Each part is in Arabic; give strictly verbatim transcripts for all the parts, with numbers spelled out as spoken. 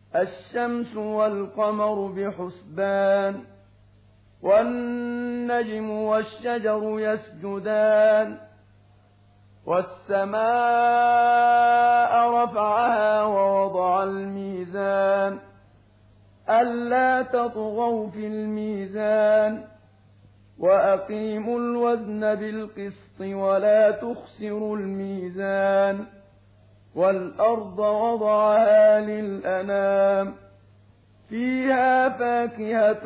الشمس والقمر بحسبان والنجم والشجر يسجدان والسماء رفعها ووضع الميزان ألا تطغوا في الميزان وأقيموا الوزن بالقسط ولا تخسروا الميزان والأرض وضعها للأنام فيها فاكهة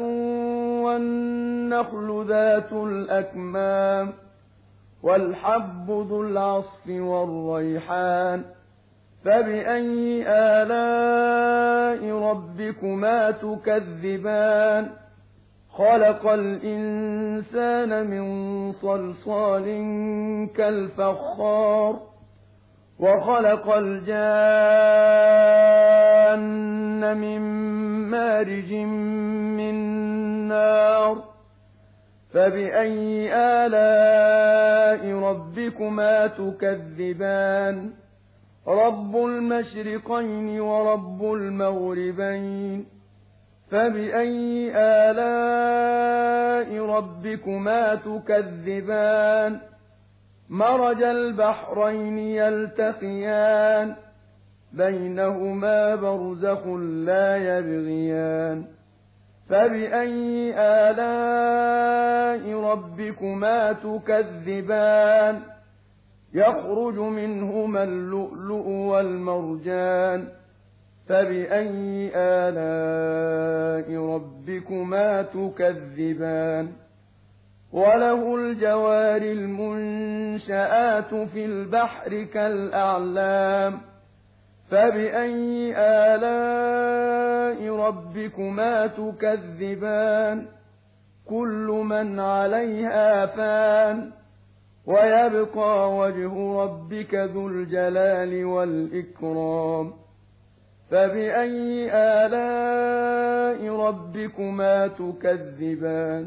والنخل ذات الأكمام والحب ذو العصف والريحان فبأي آلاء ربكما تكذبان خلق الإنسان من صلصال كالفخار وخلق الجان من مارج من نار فبأي آلاء ربكما تكذبان رب المشرقين ورب المغربين فبأي آلاء ربكما تكذبان مرج البحرين يلتقيان بينهما برزخ لا يبغيان فبأي آلاء ربكما تكذبان يخرج منهما اللؤلؤ والمرجان فبأي آلاء ربكما تكذبان وله الجوار المنشآت في البحر كالأعلام فبأي آلاء ربكما تكذبان كل من عليها فان ويبقى وجه ربك ذو الجلال والإكرام فبأي آلاء ربكما تكذبان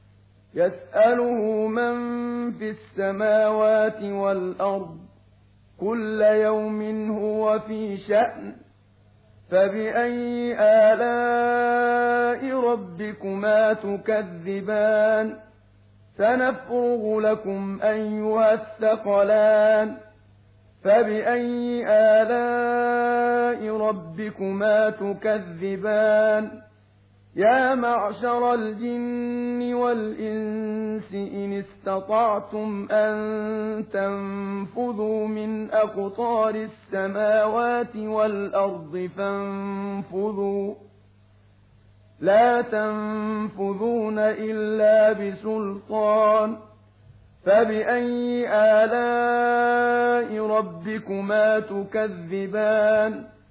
يسأله من في السماوات والأرض كل يوم هو في شأن فبأي آلاء ربكما تكذبان سنفرغ لكم أيها الثقلان فبأي آلاء ربكما تكذبان يا معشر الجن والإنس إن استطعتم أن تنفذوا من أقطار السماوات والأرض فانفذوا لا تنفذون إلا بسلطان فبأي آلاء ربكما تكذبان